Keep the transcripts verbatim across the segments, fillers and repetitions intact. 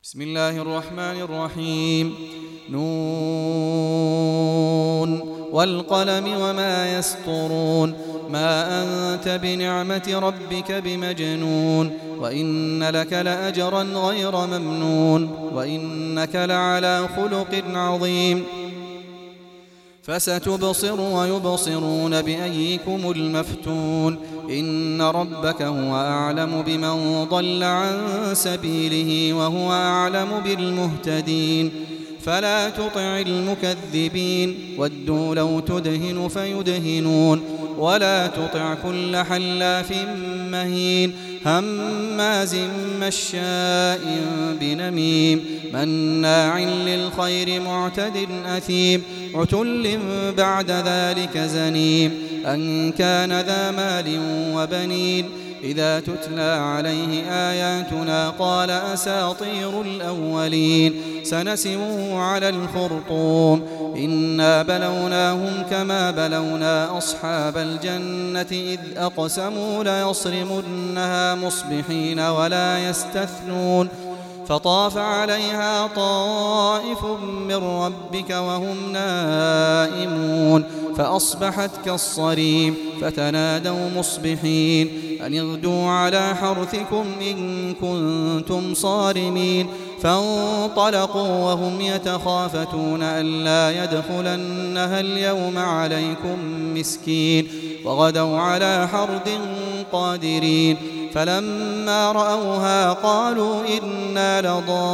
بسم الله الرحمن الرحيم. نون والقلم وما يسطرون. ما أنت بنعمة ربك بمجنون. وإن لك لأجرا غير ممنون. وإنك لعلى خلق عظيم. فستبصر ويبصرون بأيكم المفتون. إن ربك هو أعلم بمن ضل عن سبيله وهو أعلم بالمهتدين. فلا تطع المكذبين ودوا لو تدهن فيدهنون. ولا تطع كل حلاف مهين هماز مشاء بنميم مناع للخير معتد أثيم عتل بعد ذلك زنيم أن كان ذا مال وبنين. إذا تتلى عليه آياتنا قال أساطير الأولين سنسمه على الخرطوم. إنا بلوناهم كما بلونا أصحاب الجنة إذ أقسموا ليصرمنها مصبحين ولا يستثنون. فطاف عليها طائف من ربك وهم نائمون فأصبحت كالصريم. فتنادوا مصبحين أن اغدوا على حرثكم إن كنتم صارمين. فانطلقوا وهم يتخافتون ألا يدخلنها اليوم عليكم مسكين. وغدوا على حرد قادرين. فلما رأوها قالوا إنا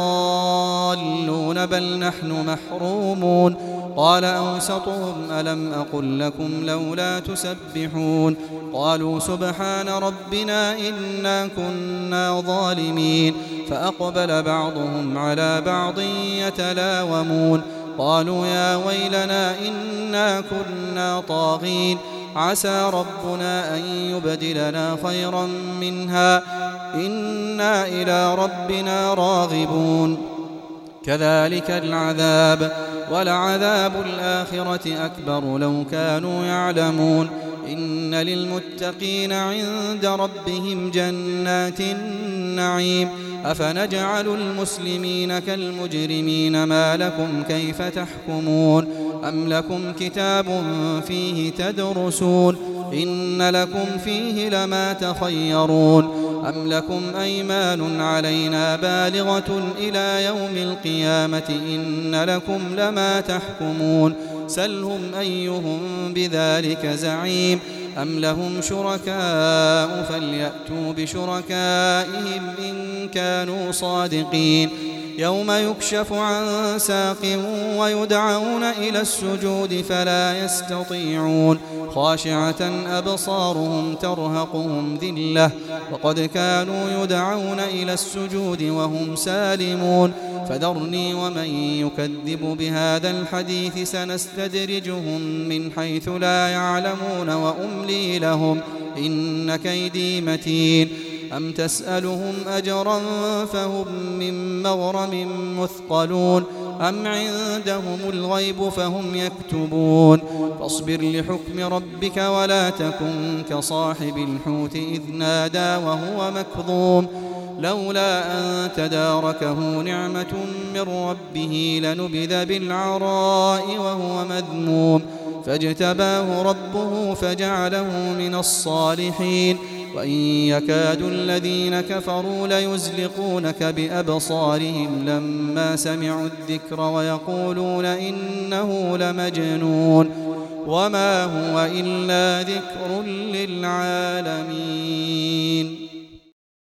لضالون بل نحن محرومون. قال أوسطهم ألم أقل لكم لولا تسبحون. قالوا سبحان ربنا إنا كنا ظالمين. فأقبل بعضهم على بعض يتلاومون. قالوا يا ويلنا إنا كنا طاغين. عسى ربنا أن يبدلنا خيرا منها إنا إلى ربنا راغبون. كذلك العذاب ولعذاب الآخرة أكبر لو كانوا يعلمون. إن للمتقين عند ربهم جنات النعيم. أفنجعل المسلمين كالمجرمين ما لكم كيف تحكمون. أم لكم كتاب فيه تدرسون إن لكم فيه لما تخيرون. أم لكم أيمان علينا بالغة إلى يوم القيامة إن لكم لما تحكمون. سلهم أيهم بذلك زعيم. أم لهم شركاء فليأتوا بشركائهم إن كانوا صادقين. يوم يكشف عن ساق ويدعون إلى السجود فلا يستطيعون. خاشعة أبصارهم ترهقهم ذلة وقد كانوا يدعون إلى السجود وهم سالمون. فذرني ومن يكذب بهذا الحديث سنستدرجهم من حيث لا يعلمون وأملي لهم إن كيدي متين. أم تسألهم أجرا فهم من مغرم مثقلون. أم عندهم الغيب فهم يكتبون. فاصبر لحكم ربك ولا تكن كصاحب الحوت إذ نادى وهو مكظوم. لولا أن تداركه نعمة من ربه لنبذ بالعراء وهو مذموم. فاجتباه ربه فجعله من الصالحين. وإن يكاد الذين كفروا ليزلقونك بأبصارهم لما سمعوا الذكر ويقولون إنه لمجنون وما هو إلا ذكر للعالمين.